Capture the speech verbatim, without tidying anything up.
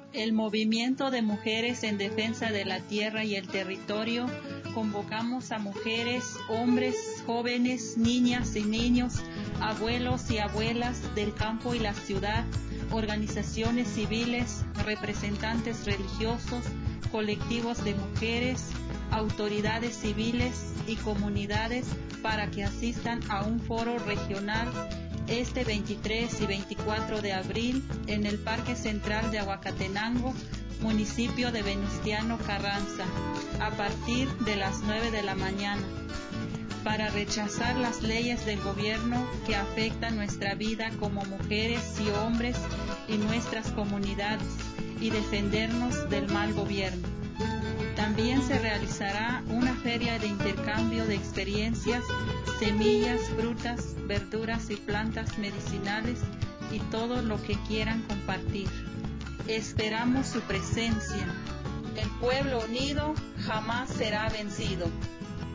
El Movimiento de Mujeres en Defensa de la Tierra y el Territorio convocamos a mujeres, hombres, jóvenes, niñas y niños, abuelos y abuelas del campo y la ciudad, organizaciones civiles, representantes religiosos, colectivos de mujeres, autoridades civiles y comunidades para que asistan a un foro regional este veintitrés y veinticuatro de abril en el Parque Central de Ahuacatenango, municipio de Venustiano Carranza, a partir de las nueve de la mañana, para rechazar las leyes del gobierno que afectan nuestra vida como mujeres y hombres y nuestras comunidades y defendernos del mal gobierno. También se realizará una feria de intercambio de experiencias, semillas, frutas, verduras y plantas medicinales y todo lo que quieran compartir. Esperamos su presencia. El pueblo unido jamás será vencido.